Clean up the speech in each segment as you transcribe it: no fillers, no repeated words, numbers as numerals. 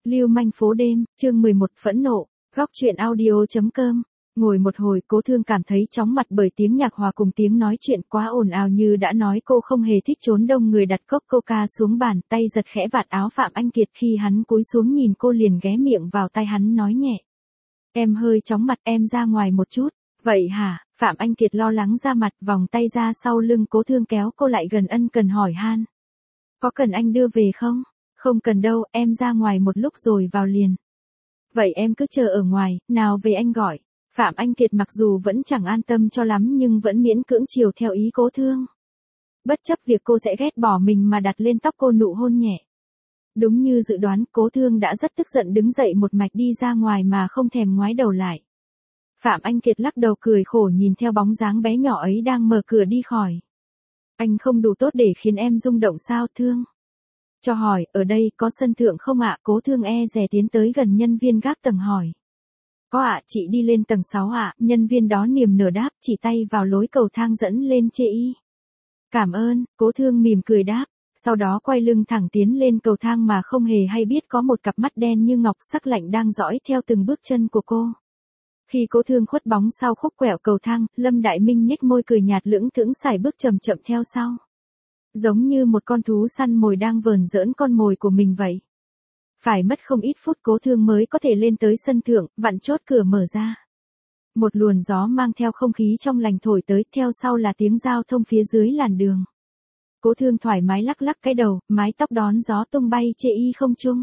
Lưu manh phố đêm, chương 11 phẫn nộ, góc truyện audio.com. Ngồi một hồi Cố Thương cảm thấy chóng mặt bởi tiếng nhạc hòa cùng tiếng nói chuyện quá ồn ào như đã nói cô không hề thích trốn đông người đặt cốc coca xuống bàn tay giật khẽ vạt áo Phạm Anh Kiệt khi hắn cúi xuống nhìn cô liền ghé miệng vào tai hắn nói nhẹ. Em hơi chóng mặt em ra ngoài một chút, vậy hả? Phạm Anh Kiệt lo lắng ra mặt vòng tay ra sau lưng Cố Thương kéo cô lại gần ân cần hỏi han. Có cần anh đưa về không? Không cần đâu, em ra ngoài một lúc rồi vào liền. Vậy em cứ chờ ở ngoài, nào về anh gọi. Phạm Anh Kiệt mặc dù vẫn chẳng an tâm cho lắm nhưng vẫn miễn cưỡng chiều theo ý Cố Thương. Bất chấp việc cô sẽ ghét bỏ mình mà đặt lên tóc cô nụ hôn nhẹ. Đúng như dự đoán, Cố Thương đã rất tức giận đứng dậy một mạch đi ra ngoài mà không thèm ngoái đầu lại. Phạm Anh Kiệt lắc đầu cười khổ nhìn theo bóng dáng bé nhỏ ấy đang mở cửa đi khỏi. Anh không đủ tốt để khiến em rung động sao Thương? Cho hỏi, ở đây có sân thượng không ạ? Cố Thương e dè tiến tới gần nhân viên gác tầng hỏi. Có ạ, chị đi lên tầng 6 ạ, nhân viên đó niềm nở đáp, chỉ tay vào lối cầu thang dẫn lên chê y. Cảm ơn, Cố Thương mỉm cười đáp, sau đó quay lưng thẳng tiến lên cầu thang mà không hề hay biết có một cặp mắt đen như ngọc sắc lạnh đang dõi theo từng bước chân của cô. Khi Cố Thương khuất bóng sau khúc quẹo cầu thang, Lâm Đại Minh nhếch môi cười nhạt lưỡng thững sải bước chậm chậm theo sau. Giống như một con thú săn mồi đang vờn giỡn con mồi của mình vậy. Phải mất không ít phút Cố Thương mới có thể lên tới sân thượng, vặn chốt cửa mở ra. Một luồn gió mang theo không khí trong lành thổi tới, theo sau là tiếng giao thông phía dưới làn đường. Cố Thương thoải mái lắc lắc cái đầu, mái tóc đón gió tung bay chê y không trung.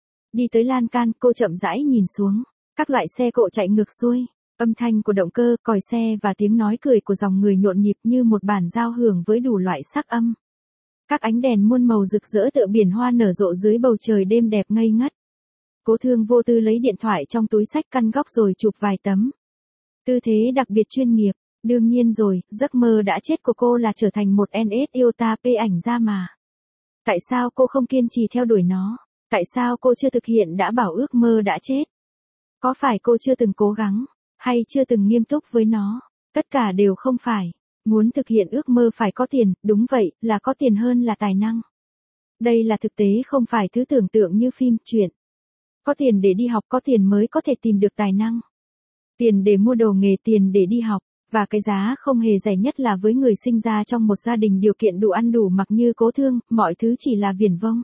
Đi tới lan can, cô chậm rãi nhìn xuống, các loại xe cộ chạy ngược xuôi, âm thanh của động cơ, còi xe và tiếng nói cười của dòng người nhộn nhịp như một bản giao hưởng với đủ loại sắc âm. Các ánh đèn muôn màu rực rỡ tựa biển hoa nở rộ dưới bầu trời đêm đẹp ngây ngất. Cố Thương vô tư lấy điện thoại trong túi xách căn góc rồi chụp vài tấm. Tư thế đặc biệt chuyên nghiệp, đương nhiên rồi, giấc mơ đã chết của cô là trở thành một NS Iota P ảnh ra mà. Tại sao cô không kiên trì theo đuổi nó? Tại sao cô chưa thực hiện đã bảo ước mơ đã chết? Có phải cô chưa từng cố gắng, hay chưa từng nghiêm túc với nó? Tất cả đều không phải. Muốn thực hiện ước mơ phải có tiền, đúng vậy, là có tiền hơn là tài năng. Đây là thực tế không phải thứ tưởng tượng như phim, truyện. Có tiền để đi học, có tiền mới có thể tìm được tài năng. Tiền để mua đồ nghề, tiền để đi học, và cái giá không hề rẻ nhất là với người sinh ra trong một gia đình điều kiện đủ ăn đủ mặc như Cố Thương, mọi thứ chỉ là viển vông.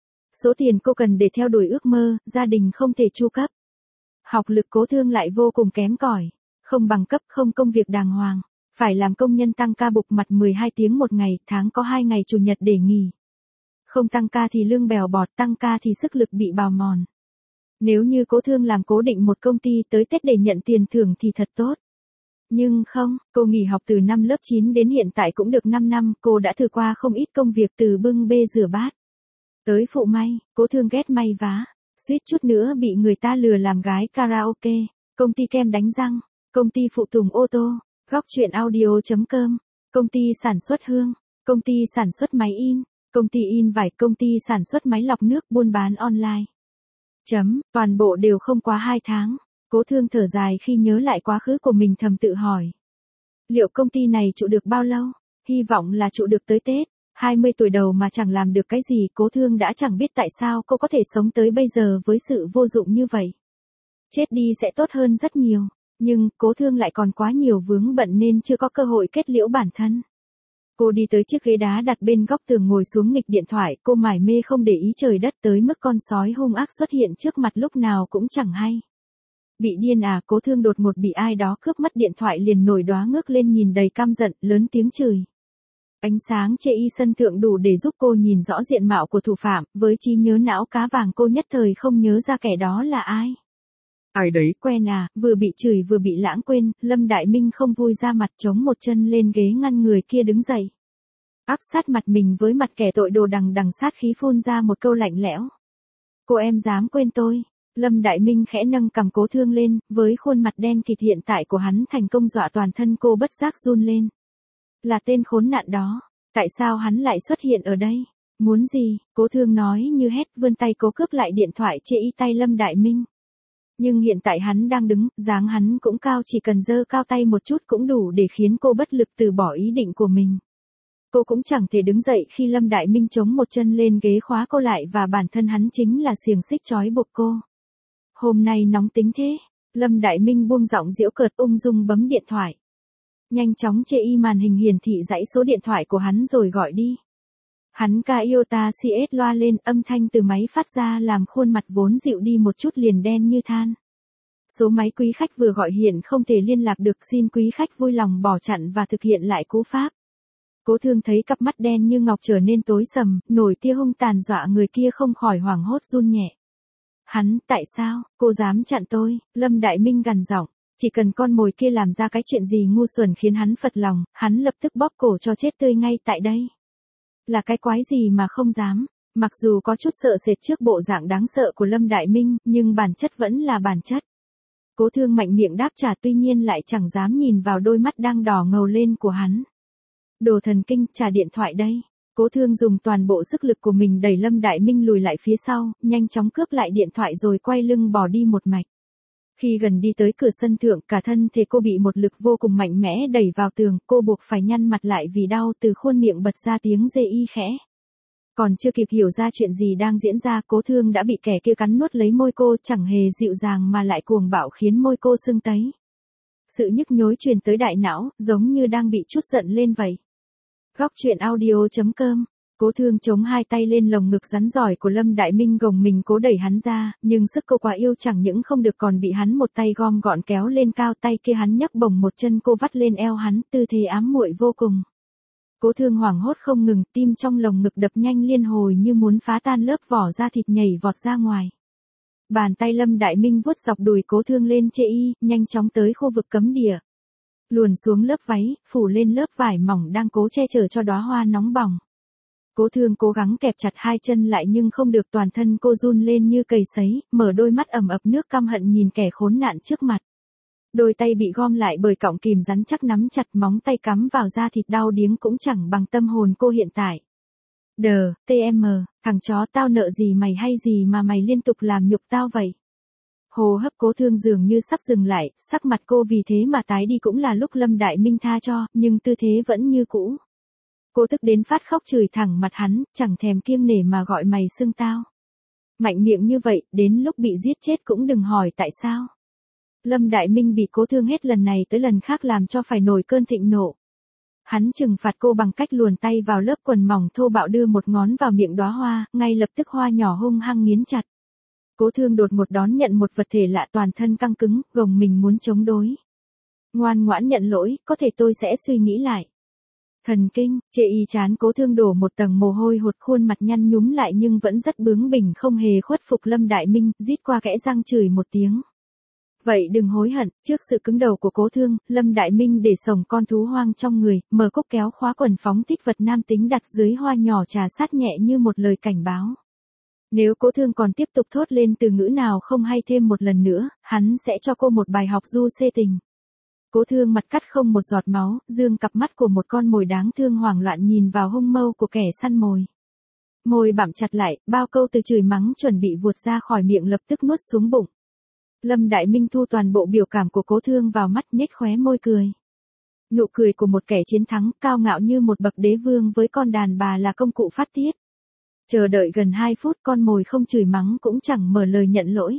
Số tiền cô cần để theo đuổi ước mơ, gia đình không thể chu cấp. Học lực Cố Thương lại vô cùng kém cỏi, không bằng cấp, không công việc đàng hoàng. Phải làm công nhân tăng ca bục mặt 12 tiếng một ngày, tháng có 2 ngày chủ nhật để nghỉ. Không tăng ca thì lương bèo bọt, tăng ca thì sức lực bị bào mòn. Nếu như Cố Thương làm cố định một công ty tới Tết để nhận tiền thưởng thì thật tốt. Nhưng không, cô nghỉ học từ năm lớp 9 đến hiện tại cũng được 5 năm, cô đã thử qua không ít công việc từ bưng bê rửa bát. Tới phụ may, Cố Thương ghét may vá, suýt chút nữa bị người ta lừa làm gái karaoke, công ty kem đánh răng, công ty phụ tùng ô tô. Góc truyện audio.com, công ty sản xuất hương, công ty sản xuất máy in, công ty in vải, công ty sản xuất máy lọc nước, buôn bán online. Toàn bộ đều không quá 2 tháng. Cố Thương thở dài khi nhớ lại quá khứ của mình thầm tự hỏi. Liệu công ty này trụ được bao lâu? Hy vọng là trụ được tới Tết. 20 tuổi đầu mà chẳng làm được cái gì, Cố Thương đã chẳng biết tại sao cô có thể sống tới bây giờ với sự vô dụng như vậy. Chết đi sẽ tốt hơn rất nhiều. Nhưng, Cố Thương lại còn quá nhiều vướng bận nên chưa có cơ hội kết liễu bản thân. Cô đi tới chiếc ghế đá đặt bên góc tường ngồi xuống nghịch điện thoại, cô mải mê không để ý trời đất tới mức con sói hung ác xuất hiện trước mặt lúc nào cũng chẳng hay. Bị điên à? Cố Thương đột ngột bị ai đó cướp mất điện thoại liền nổi đoá ngước lên nhìn đầy căm giận, lớn tiếng chửi. Ánh sáng chê y sân thượng đủ để giúp cô nhìn rõ diện mạo của thủ phạm, với trí nhớ não cá vàng cô nhất thời không nhớ ra kẻ đó là ai. Ai đấy, quen à? Vừa bị chửi vừa bị lãng quên, Lâm Đại Minh không vui ra mặt chống một chân lên ghế ngăn người kia đứng dậy. Áp sát mặt mình với mặt kẻ tội đồ đằng đằng sát khí phun ra một câu lạnh lẽo. Cô em dám quên tôi? Lâm Đại Minh khẽ nâng cằm Cố Thương lên, với khuôn mặt đen kịt hiện tại của hắn thành công dọa toàn thân cô bất giác run lên. Là tên khốn nạn đó, tại sao hắn lại xuất hiện ở đây? Muốn gì? Cố Thương nói như hét, vươn tay cố cướp lại điện thoại chê y tay Lâm Đại Minh. Nhưng hiện tại hắn đang đứng, dáng hắn cũng cao, chỉ cần giơ cao tay một chút cũng đủ để khiến cô bất lực từ bỏ ý định của mình. Cô cũng chẳng thể đứng dậy khi Lâm Đại Minh chống một chân lên ghế khóa cô lại và bản thân hắn chính là xiềng xích trói buộc cô. Hôm nay nóng tính thế. Lâm Đại Minh buông giọng giễu cợt ung dung bấm điện thoại. Nhanh chóng chê y màn hình hiển thị dãy số điện thoại của hắn rồi gọi đi. Hắn ca Iota CS loa lên, âm thanh từ máy phát ra làm khuôn mặt vốn dịu đi một chút liền đen như than. Số máy quý khách vừa gọi hiện không thể liên lạc được, xin quý khách vui lòng bỏ chặn và thực hiện lại cú pháp. Cố Thương thấy cặp mắt đen như ngọc trở nên tối sầm, nổi tia hung tàn dọa người kia không khỏi hoảng hốt run nhẹ. Hắn, tại sao, cô dám chặn tôi? Lâm Đại Minh gằn giọng, chỉ cần con mồi kia làm ra cái chuyện gì ngu xuẩn khiến hắn phật lòng, hắn lập tức bóp cổ cho chết tươi ngay tại đây. Là cái quái gì mà không dám? Mặc dù có chút sợ sệt trước bộ dạng đáng sợ của Lâm Đại Minh, nhưng bản chất vẫn là bản chất. Cố Thương mạnh miệng đáp trả, tuy nhiên lại chẳng dám nhìn vào đôi mắt đang đỏ ngầu lên của hắn. Đồ thần kinh, trả điện thoại đây. Cố Thương dùng toàn bộ sức lực của mình đẩy Lâm Đại Minh lùi lại phía sau, nhanh chóng cướp lại điện thoại rồi quay lưng bỏ đi một mạch. Khi gần đi tới cửa sân thượng, cả thân thể cô bị một lực vô cùng mạnh mẽ đẩy vào tường, cô buộc phải nhăn mặt lại vì đau, từ khuôn miệng bật ra tiếng rê y khẽ. Còn chưa kịp hiểu ra chuyện gì đang diễn ra, Cố Thương đã bị kẻ kia cắn nuốt lấy môi cô, chẳng hề dịu dàng mà lại cuồng bạo khiến môi cô sưng tấy. Sự nhức nhối truyền tới đại não, giống như đang bị trút giận lên vậy. Góc truyện audio.com. Cố Thương chống hai tay lên lồng ngực rắn giỏi của Lâm Đại Minh, gồng mình cố đẩy hắn ra, nhưng sức cô quá yêu chẳng những không được còn bị hắn một tay gom gọn kéo lên cao, tay kia hắn nhấc bổng một chân cô vắt lên eo hắn, tư thế ám muội vô cùng. Cố Thương hoảng hốt không ngừng, tim trong lồng ngực đập nhanh liên hồi như muốn phá tan lớp vỏ da thịt nhảy vọt ra ngoài. Bàn tay Lâm Đại Minh vuốt dọc đùi Cố Thương lên chê y, nhanh chóng tới khu vực cấm địa. Luồn xuống lớp váy, phủ lên lớp vải mỏng đang cố che chở cho đóa hoa nóng bỏng. Cố Thương cố gắng kẹp chặt hai chân lại nhưng không được, toàn thân cô run lên như cầy sấy, mở đôi mắt ẩm ập nước căm hận nhìn kẻ khốn nạn trước mặt. Đôi tay bị gom lại bởi cọng kìm rắn chắc nắm chặt, móng tay cắm vào da thịt đau điếng cũng chẳng bằng tâm hồn cô hiện tại. TM, thằng chó, tao nợ gì mày hay gì mà mày liên tục làm nhục tao vậy? Hô hấp Cố Thương dường như sắp dừng lại, sắc mặt cô vì thế mà tái đi, cũng là lúc Lâm Đại Minh tha cho, nhưng tư thế vẫn như cũ. Cô tức đến phát khóc chửi thẳng mặt hắn, chẳng thèm kiêng nể mà gọi mày xưng tao. Mạnh miệng như vậy, đến lúc bị giết chết cũng đừng hỏi tại sao. Lâm Đại Minh bị Cố Thương hết lần này tới lần khác làm cho phải nổi cơn thịnh nộ. Hắn trừng phạt cô bằng cách luồn tay vào lớp quần mỏng thô bạo, đưa một ngón vào miệng đóa hoa, ngay lập tức hoa nhỏ hung hăng nghiến chặt. Cố Thương đột ngột đón nhận một vật thể lạ, toàn thân căng cứng, gồng mình muốn chống đối. Ngoan ngoãn nhận lỗi, có thể tôi sẽ suy nghĩ lại. Thần kinh, chê y chán Cố Thương đổ một tầng mồ hôi hột, khuôn mặt nhăn nhúm lại nhưng vẫn rất bướng bỉnh, không hề khuất phục Lâm Đại Minh, rít qua kẽ răng chửi một tiếng. Vậy đừng hối hận. Trước sự cứng đầu của Cố Thương, Lâm Đại Minh để sổng con thú hoang trong người, mở cúc kéo khóa quần phóng thích vật nam tính đặt dưới hoa nhỏ trà sát nhẹ như một lời cảnh báo. Nếu Cố Thương còn tiếp tục thốt lên từ ngữ nào không hay thêm một lần nữa, hắn sẽ cho cô một bài học du xê tình. Cố Thương mặt cắt không một giọt máu, dương cặp mắt của một con mồi đáng thương hoảng loạn nhìn vào hung mâu của kẻ săn mồi. Môi bặm chặt lại, bao câu từ chửi mắng chuẩn bị vụt ra khỏi miệng lập tức nuốt xuống bụng. Lâm Đại Minh thu toàn bộ biểu cảm của Cố Thương vào mắt, nhếch khóe môi cười. Nụ cười của một kẻ chiến thắng, cao ngạo như một bậc đế vương với con đàn bà là công cụ phát tiết. Chờ đợi gần 2 phút, con mồi không chửi mắng cũng chẳng mở lời nhận lỗi.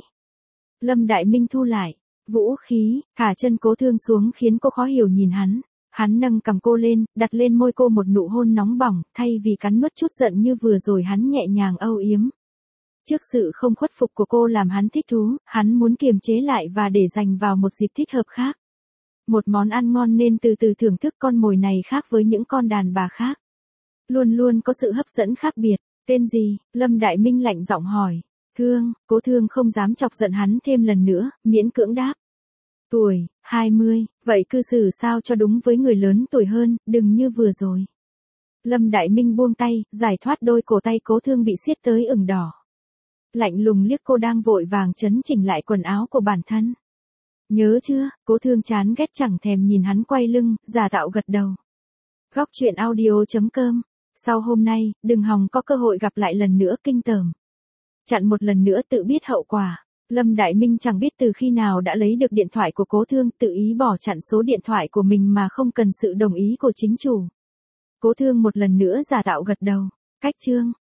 Lâm Đại Minh thu lại vũ khí, thả chân Cố Thương xuống khiến cô khó hiểu nhìn hắn. Hắn nâng cằm cô lên, đặt lên môi cô một nụ hôn nóng bỏng, thay vì cắn nuốt chút giận như vừa rồi hắn nhẹ nhàng âu yếm. Trước sự không khuất phục của cô làm hắn thích thú, hắn muốn kiềm chế lại và để dành vào một dịp thích hợp khác. Một món ăn ngon nên từ từ thưởng thức. Con mồi này khác với những con đàn bà khác. Luôn luôn có sự hấp dẫn khác biệt. Tên gì? Lâm Đại Minh lạnh giọng hỏi. Thương. Cố Thương không dám chọc giận hắn thêm lần nữa, miễn cưỡng đáp. Tuổi, 20, vậy cư xử sao cho đúng với người lớn tuổi hơn, đừng như vừa rồi. Lâm Đại Minh buông tay, giải thoát đôi cổ tay Cố Thương bị siết tới ửng đỏ. Lạnh lùng liếc cô đang vội vàng chấn chỉnh lại quần áo của bản thân. Nhớ chưa? Cố Thương chán ghét chẳng thèm nhìn hắn quay lưng, giả tạo gật đầu. Góc truyện audio.com. Sau hôm nay, đừng hòng có cơ hội gặp lại lần nữa kinh tởm. Chặn một lần nữa tự biết hậu quả. Lâm Đại Minh chẳng biết từ khi nào đã lấy được điện thoại của Cố Thương, tự ý bỏ chặn số điện thoại của mình mà không cần sự đồng ý của chính chủ. Cố Thương một lần nữa giả tạo gật đầu. Cách chương.